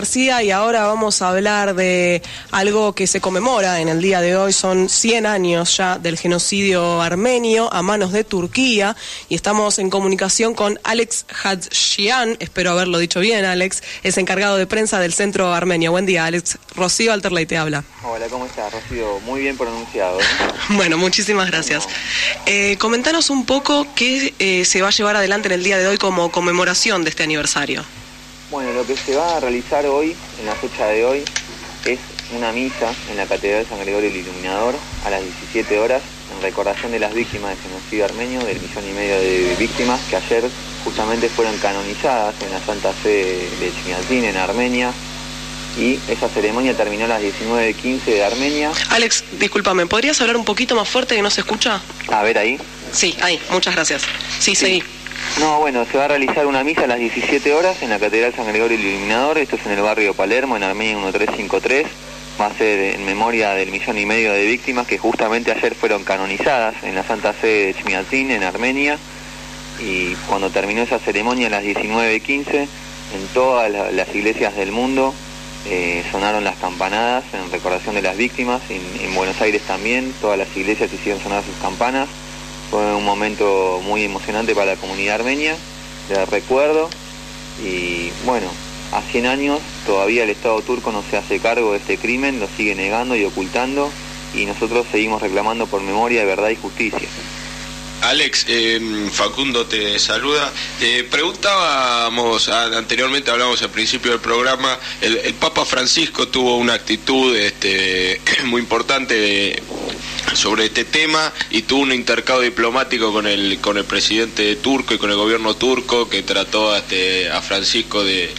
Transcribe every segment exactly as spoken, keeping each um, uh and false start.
García, y ahora vamos a hablar de algo que se conmemora en el día de hoy. Son cien años ya del genocidio armenio a manos de Turquía, y estamos en comunicación con Alex Hadshian, espero haberlo dicho bien. Alex es encargado de prensa del Centro Armenio. Buen día, Alex. Rocío Alterley te habla. Hola, ¿cómo estás, Rocío? Muy bien pronunciado, ¿eh? Bueno, muchísimas gracias. No. Eh, comentanos un poco qué eh, se va a llevar adelante en el día de hoy como conmemoración de este aniversario. Bueno, lo que se va a realizar hoy, en la fecha de hoy, es una misa en la Catedral de San Gregorio el Iluminador a las diecisiete horas, en recordación de las víctimas del genocidio armenio, del millón y medio de víctimas que ayer justamente fueron canonizadas en la Santa Fe de Chmiatín, en Armenia, y esa ceremonia terminó a las diecinueve quince de Armenia. Alex, discúlpame, ¿podrías hablar un poquito más fuerte que no se escucha? A ver, ahí. Sí, ahí, muchas gracias. Sí, sí. seguí. No, bueno, se va a realizar una misa a las diecisiete horas en la Catedral San Gregorio el Iluminador. Esto es en el barrio Palermo, en Armenia mil trescientos cincuenta y tres. Va a ser en memoria del millón y medio de víctimas que justamente ayer fueron canonizadas en la Santa Fe de Chmiatín, en Armenia. Y cuando terminó esa ceremonia a las diecinueve quince, en todas las iglesias del mundo eh, sonaron las campanadas en recordación de las víctimas. En, en Buenos Aires también, todas las iglesias hicieron sonar sus campanas. Fue un momento muy emocionante para la comunidad armenia, de recuerdo, y bueno, a cien años todavía el Estado turco no se hace cargo de este crimen, lo sigue negando y ocultando, y nosotros seguimos reclamando por memoria, verdad y justicia. Alex, eh, Facundo te saluda. Eh, preguntábamos, anteriormente hablamos al principio del programa, el, el Papa Francisco tuvo una actitud este, muy importante de, sobre este tema, y tuvo un intercambio diplomático con el con el presidente turco y con el gobierno turco, que trató este, a Francisco de...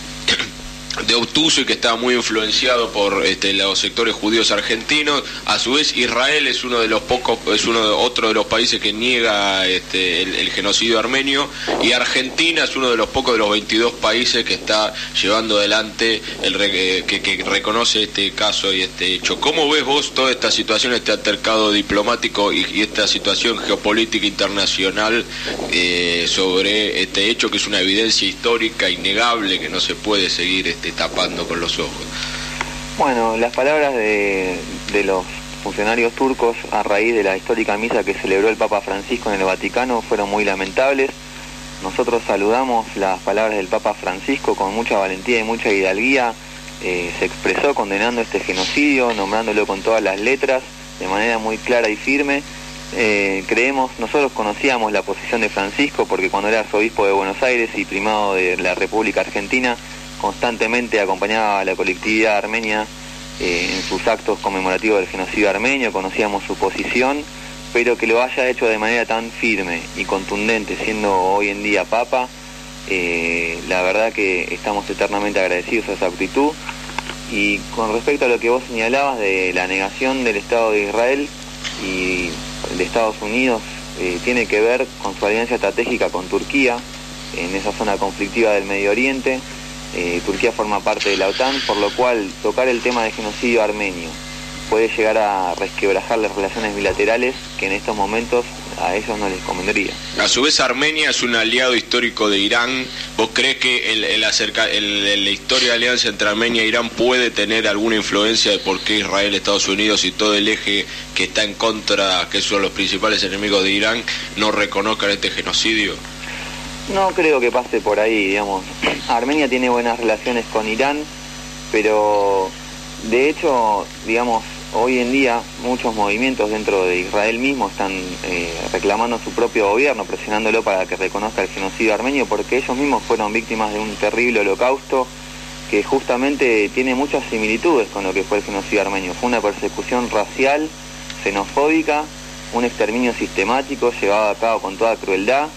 de obtuso, y que estaba muy influenciado por este, los sectores judíos argentinos. A su vez, Israel es uno de los pocos, es uno de, otro de los países que niega este, el, el genocidio armenio, y Argentina es uno de los pocos de los veintidós países que está llevando adelante el eh, que, que reconoce este caso y este hecho. ¿Cómo ves vos toda esta situación, este altercado diplomático y, y esta situación geopolítica internacional eh, sobre este hecho, que es una evidencia histórica innegable que no se puede seguir este, tapando con los ojos? Bueno, las palabras de, de los funcionarios turcos a raíz de la histórica misa que celebró el Papa Francisco en el Vaticano fueron muy lamentables. Nosotros saludamos las palabras del Papa Francisco con mucha valentía y mucha hidalguía. Eh, se expresó condenando este genocidio, nombrándolo con todas las letras, de manera muy clara y firme. Eh, creemos, nosotros conocíamos la posición de Francisco porque cuando era arzobispo de Buenos Aires y primado de la República Argentina, constantemente acompañaba a la colectividad armenia eh, en sus actos conmemorativos del genocidio armenio. Conocíamos su posición, pero que lo haya hecho de manera tan firme y contundente, siendo hoy en día Papa, eh, la verdad que estamos eternamente agradecidos a esa actitud. Y con respecto a lo que vos señalabas de la negación del Estado de Israel y de Estados Unidos, eh, tiene que ver con su alianza estratégica con Turquía en esa zona conflictiva del Medio Oriente. Eh, Turquía forma parte de la OTAN, por lo cual tocar el tema del genocidio armenio puede llegar a resquebrajar las relaciones bilaterales que en estos momentos a ellos no les convendría. A su vez, Armenia es un aliado histórico de Irán. ¿Vos crees que el, el acerca, el, el, la historia de alianza entre Armenia e Irán puede tener alguna influencia de por qué Israel, Estados Unidos y todo el eje que está en contra, que son los principales enemigos de Irán, no reconozcan este genocidio? No creo que pase por ahí, digamos. Armenia tiene buenas relaciones con Irán, pero de hecho, digamos, hoy en día muchos movimientos dentro de Israel mismo están eh, reclamando a su propio gobierno, presionándolo para que reconozca el genocidio armenio, porque ellos mismos fueron víctimas de un terrible holocausto que justamente tiene muchas similitudes con lo que fue el genocidio armenio. Fue una persecución racial, xenofóbica, un exterminio sistemático llevado a cabo con toda crueldad.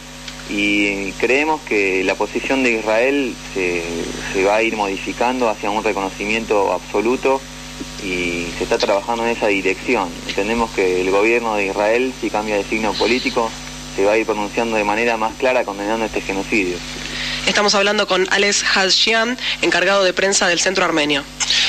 Y creemos que la posición de Israel se, se va a ir modificando hacia un reconocimiento absoluto, y se está trabajando en esa dirección. Entendemos que el gobierno de Israel, si cambia de signo político, se va a ir pronunciando de manera más clara condenando este genocidio. Estamos hablando con Alex Hadshian, encargado de prensa del Centro Armenio.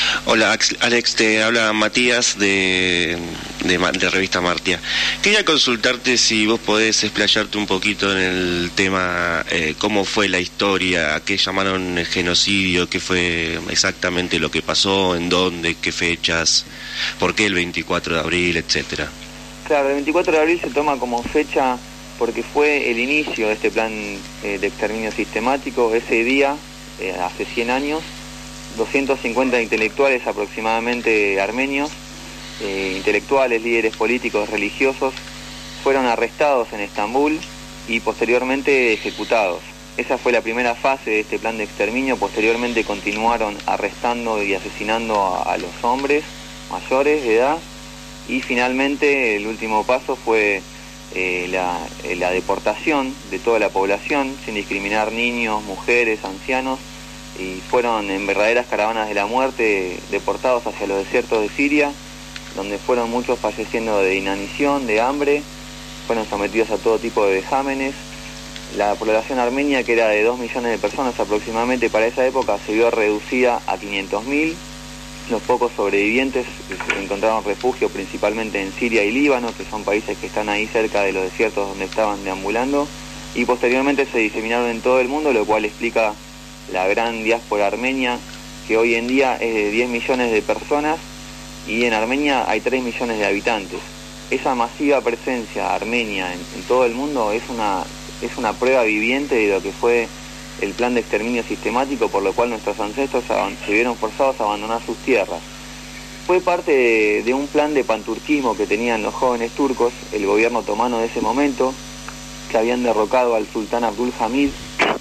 Hola Alex, te habla Matías de, de, de Revista Martia. Quería consultarte si vos podés explayarte un poquito en el tema, eh, cómo fue la historia, a qué llamaron el genocidio, qué fue exactamente lo que pasó, en dónde, qué fechas, por qué el veinticuatro de abril, etcétera. Claro, el veinticuatro de abril se toma como fecha porque fue el inicio de este plan eh, de exterminio sistemático. Ese día, eh, hace cien años, doscientos cincuenta intelectuales aproximadamente armenios, eh, intelectuales, líderes políticos, religiosos, fueron arrestados en Estambul y posteriormente ejecutados. Esa fue la primera fase de este plan de exterminio. Posteriormente continuaron arrestando y asesinando a, a los hombres mayores de edad, y finalmente el último paso fue eh, la, eh, la deportación de toda la población, sin discriminar niños, mujeres, ancianos, y fueron en verdaderas caravanas de la muerte deportados hacia los desiertos de Siria, donde fueron muchos falleciendo de inanición, de hambre, fueron sometidos a todo tipo de vejámenes. La población armenia, que era de dos millones de personas aproximadamente para esa época, se vio reducida a quinientos mil. Los pocos sobrevivientes encontraron refugio principalmente en Siria y Líbano, que son países que están ahí cerca de los desiertos donde estaban deambulando, y posteriormente se diseminaron en todo el mundo, lo cual explica la gran diáspora armenia, que hoy en día es de diez millones de personas, y en Armenia hay tres millones de habitantes. Esa masiva presencia armenia en, en todo el mundo es una, es una prueba viviente de lo que fue el plan de exterminio sistemático, por lo cual nuestros ancestros se vieron forzados a abandonar sus tierras. Fue parte de, de un plan de panturquismo que tenían los jóvenes turcos, el gobierno otomano de ese momento, que habían derrocado al sultán Abdul Hamid,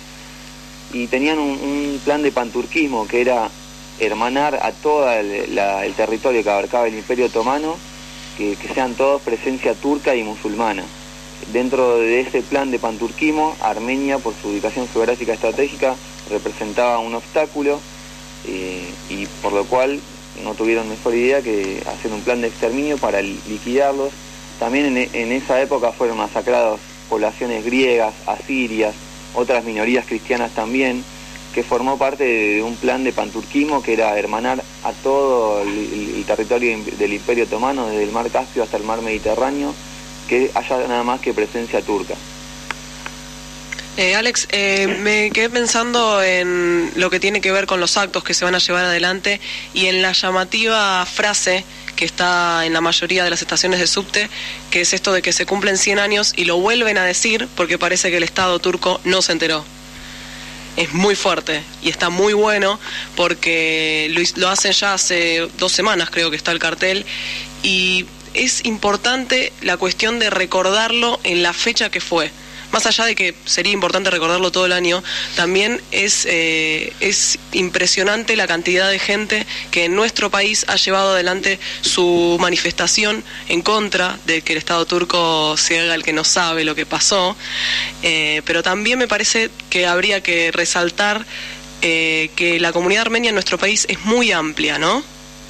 y tenían un, un plan de panturquismo que era hermanar a todo el, la, el territorio que abarcaba el Imperio Otomano, que, que sean todos presencia turca y musulmana. Dentro de ese plan de panturquismo, Armenia, por su ubicación geográfica estratégica, representaba un obstáculo, eh, y por lo cual no tuvieron mejor idea que hacer un plan de exterminio para liquidarlos. También en, en esa época fueron masacradas poblaciones griegas, asirias, otras minorías cristianas también, que formó parte de un plan de panturquismo que era hermanar a todo el, el territorio del Imperio Otomano, desde el mar Caspio hasta el mar Mediterráneo, que haya nada más que presencia turca. Eh, Alex, eh, me quedé pensando en lo que tiene que ver con los actos que se van a llevar adelante y en la llamativa frase que está en la mayoría de las estaciones de subte, que es esto de que se cumplen cien años y lo vuelven a decir porque parece que el Estado turco no se enteró. Es muy fuerte y está muy bueno porque lo, lo hacen ya hace dos semanas, creo que está el cartel, y es importante la cuestión de recordarlo en la fecha que fue. Más allá de que sería importante recordarlo todo el año, también es, eh, es impresionante la cantidad de gente que en nuestro país ha llevado adelante su manifestación en contra de que el Estado turco se haga el que no sabe lo que pasó, eh, pero también me parece que habría que resaltar eh, que la comunidad armenia en nuestro país es muy amplia, ¿no?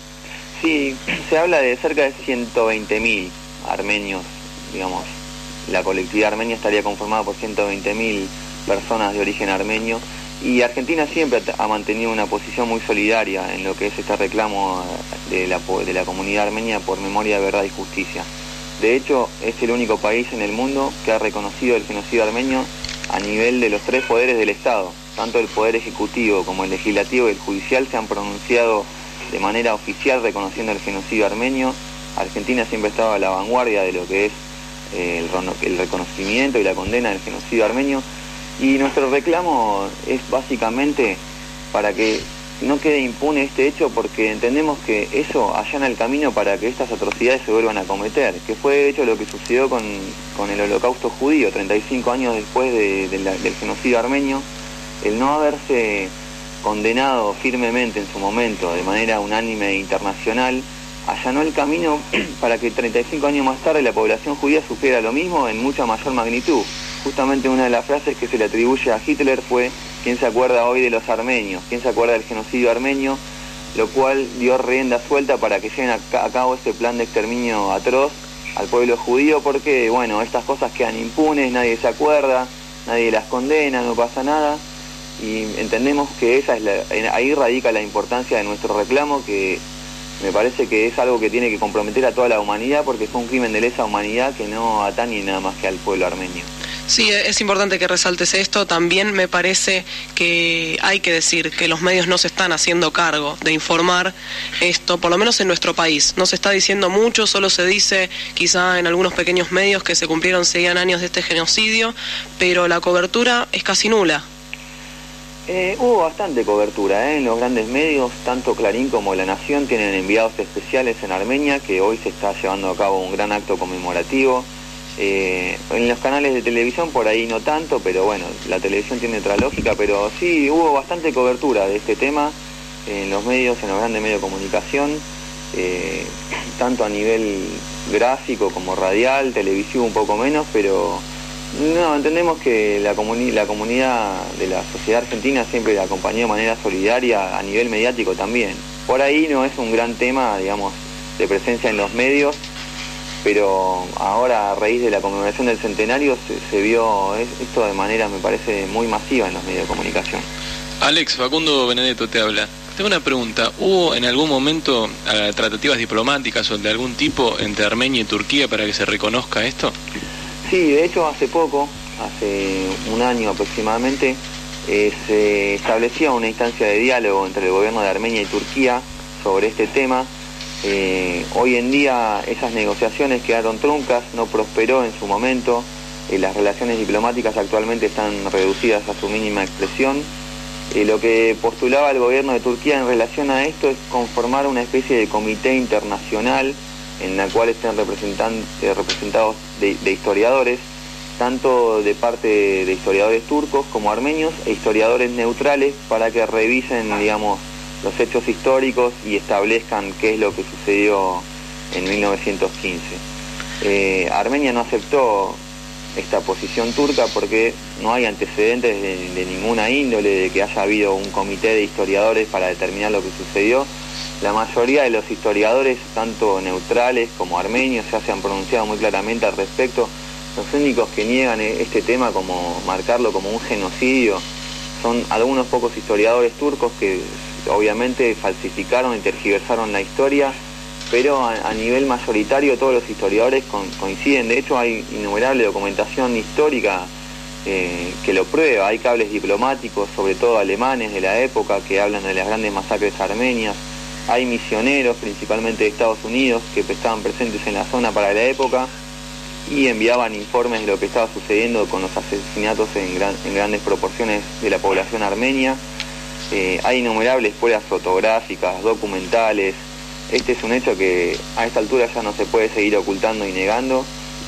Sí, se habla de cerca de ciento veinte mil armenios, digamos. La colectividad armenia estaría conformada por ciento veinte mil personas de origen armenio, y Argentina siempre ha mantenido una posición muy solidaria en lo que es este reclamo de la, de la comunidad armenia por memoria, verdad y justicia. De hecho, es el único país en el mundo que ha reconocido el genocidio armenio a nivel de los tres poderes del Estado. Tanto el poder ejecutivo como el legislativo y el judicial se han pronunciado de manera oficial reconociendo el genocidio armenio. Argentina siempre estaba a la vanguardia de lo que es El, el reconocimiento y la condena del genocidio armenio, y nuestro reclamo es básicamente para que no quede impune este hecho, porque entendemos que eso allana el camino para que estas atrocidades se vuelvan a cometer, que fue de hecho lo que sucedió con, con el holocausto judío treinta y cinco años después de, de la, del genocidio armenio. El no haberse condenado firmemente en su momento de manera unánime e internacional allanó el camino para que treinta y cinco años más tarde la población judía sufriera lo mismo en mucha mayor magnitud. Justamente una de las frases que se le atribuye a Hitler fue: ¿quién se acuerda hoy de los armenios? ¿Quién se acuerda del genocidio armenio? Lo cual dio rienda suelta para que lleven a, a cabo este plan de exterminio atroz al pueblo judío, porque bueno, estas cosas quedan impunes, nadie se acuerda, nadie las condena, no pasa nada, y entendemos que esa es la, ahí radica la importancia de nuestro reclamo, que me parece que es algo que tiene que comprometer a toda la humanidad, porque fue un crimen de lesa humanidad que no atañe nada más que al pueblo armenio. Sí, es importante que resaltes esto. También me parece que hay que decir que los medios no se están haciendo cargo de informar esto, por lo menos en nuestro país. No se está diciendo mucho, solo se dice quizá en algunos pequeños medios que se cumplieron cien años de este genocidio, pero la cobertura es casi nula. Eh, hubo bastante cobertura ¿eh? en los grandes medios, tanto Clarín como La Nación tienen enviados especiales en Armenia, que hoy se está llevando a cabo un gran acto conmemorativo. Eh, en los canales de televisión por ahí no tanto, pero bueno, la televisión tiene otra lógica, pero sí hubo bastante cobertura de este tema en los medios, en los grandes medios de comunicación, eh, tanto a nivel gráfico como radial, televisivo un poco menos, pero no, entendemos que la, comuni la comunidad de la sociedad argentina siempre la acompañó de manera solidaria a nivel mediático también. Por ahí no es un gran tema, digamos, de presencia en los medios, pero ahora a raíz de la conmemoración del centenario se, se vio esto de manera, me parece, muy masiva en los medios de comunicación. Alex, Facundo Benedetto te habla. Tengo una pregunta. ¿Hubo en algún momento uh, tratativas diplomáticas o de algún tipo entre Armenia y Turquía para que se reconozca esto? Sí, de hecho hace poco, hace un año aproximadamente, eh, se establecía una instancia de diálogo entre el gobierno de Armenia y Turquía sobre este tema. Eh, hoy en día esas negociaciones quedaron truncas, no prosperó en su momento, eh, las relaciones diplomáticas actualmente están reducidas a su mínima expresión. Eh, lo que postulaba el gobierno de Turquía en relación a esto es conformar una especie de comité internacional en la cual estén representan, eh, representados de, de historiadores, tanto de parte de historiadores turcos como armenios e historiadores neutrales, para que revisen, digamos, los hechos históricos y establezcan qué es lo que sucedió en mil novecientos quince. Eh, Armenia no aceptó esta posición turca porque no hay antecedentes de, de ninguna índole de que haya habido un comité de historiadores para determinar lo que sucedió. La mayoría de los historiadores, tanto neutrales como armenios, ya se han pronunciado muy claramente al respecto. Los únicos que niegan este tema, como marcarlo como un genocidio, son algunos pocos historiadores turcos que obviamente falsificaron y tergiversaron la historia, pero a, a nivel mayoritario todos los historiadores con, coinciden. De hecho hay innumerable documentación histórica eh, que lo prueba. Hay cables diplomáticos, sobre todo alemanes de la época, que hablan de las grandes masacres armenias. Hay misioneros, principalmente de Estados Unidos, que estaban presentes en la zona para la época y enviaban informes de lo que estaba sucediendo con los asesinatos en, gran, en grandes proporciones de la población armenia. Eh, hay innumerables pruebas fotográficas, documentales. Este es un hecho que a esta altura ya no se puede seguir ocultando y negando,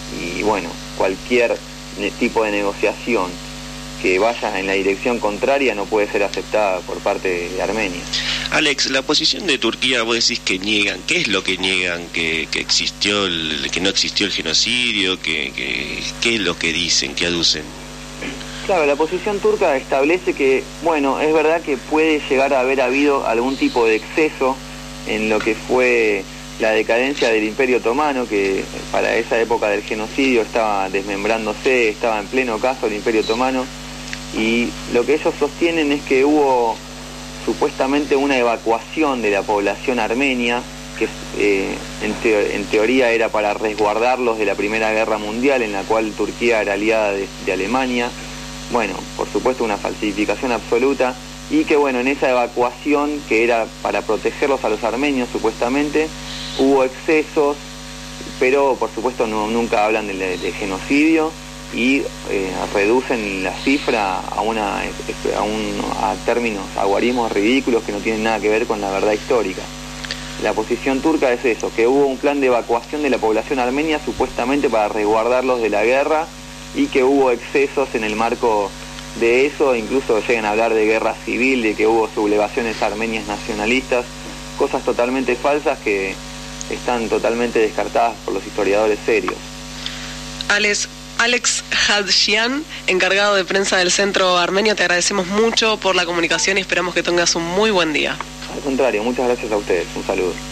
y bueno, cualquier tipo de negociación que vaya en la dirección contraria no puede ser aceptada por parte de Armenia. Alex, la posición de Turquía, vos decís que niegan. ¿Qué es lo que niegan? ¿Que, que existió, el, que no existió el genocidio? ¿Que, que, ¿Qué es lo que dicen, que aducen? Claro, la posición turca establece que, bueno, es verdad que puede llegar a haber habido algún tipo de exceso en lo que fue la decadencia del Imperio Otomano, que para esa época del genocidio estaba desmembrándose, estaba en pleno caso el Imperio Otomano, y lo que ellos sostienen es que hubo supuestamente una evacuación de la población armenia, que eh, en, te en teoría era para resguardarlos de la Primera Guerra Mundial, en la cual Turquía era aliada de, de Alemania. Bueno, por supuesto una falsificación absoluta, y que bueno, en esa evacuación, que era para protegerlos a los armenios supuestamente, hubo excesos, pero por supuesto no, nunca hablan de, de genocidio, y eh, reducen la cifra a, una, a, un, a términos, a guarismos ridículos que no tienen nada que ver con la verdad histórica. La posición turca es eso, que hubo un plan de evacuación de la población armenia supuestamente para resguardarlos de la guerra, y que hubo excesos en el marco de eso, incluso llegan a hablar de guerra civil, de que hubo sublevaciones armenias nacionalistas, cosas totalmente falsas que están totalmente descartadas por los historiadores serios. Alex, Alex Hadshian, encargado de prensa del Centro Armenio, te agradecemos mucho por la comunicación y esperamos que tengas un muy buen día. Al contrario, muchas gracias a ustedes, un saludo.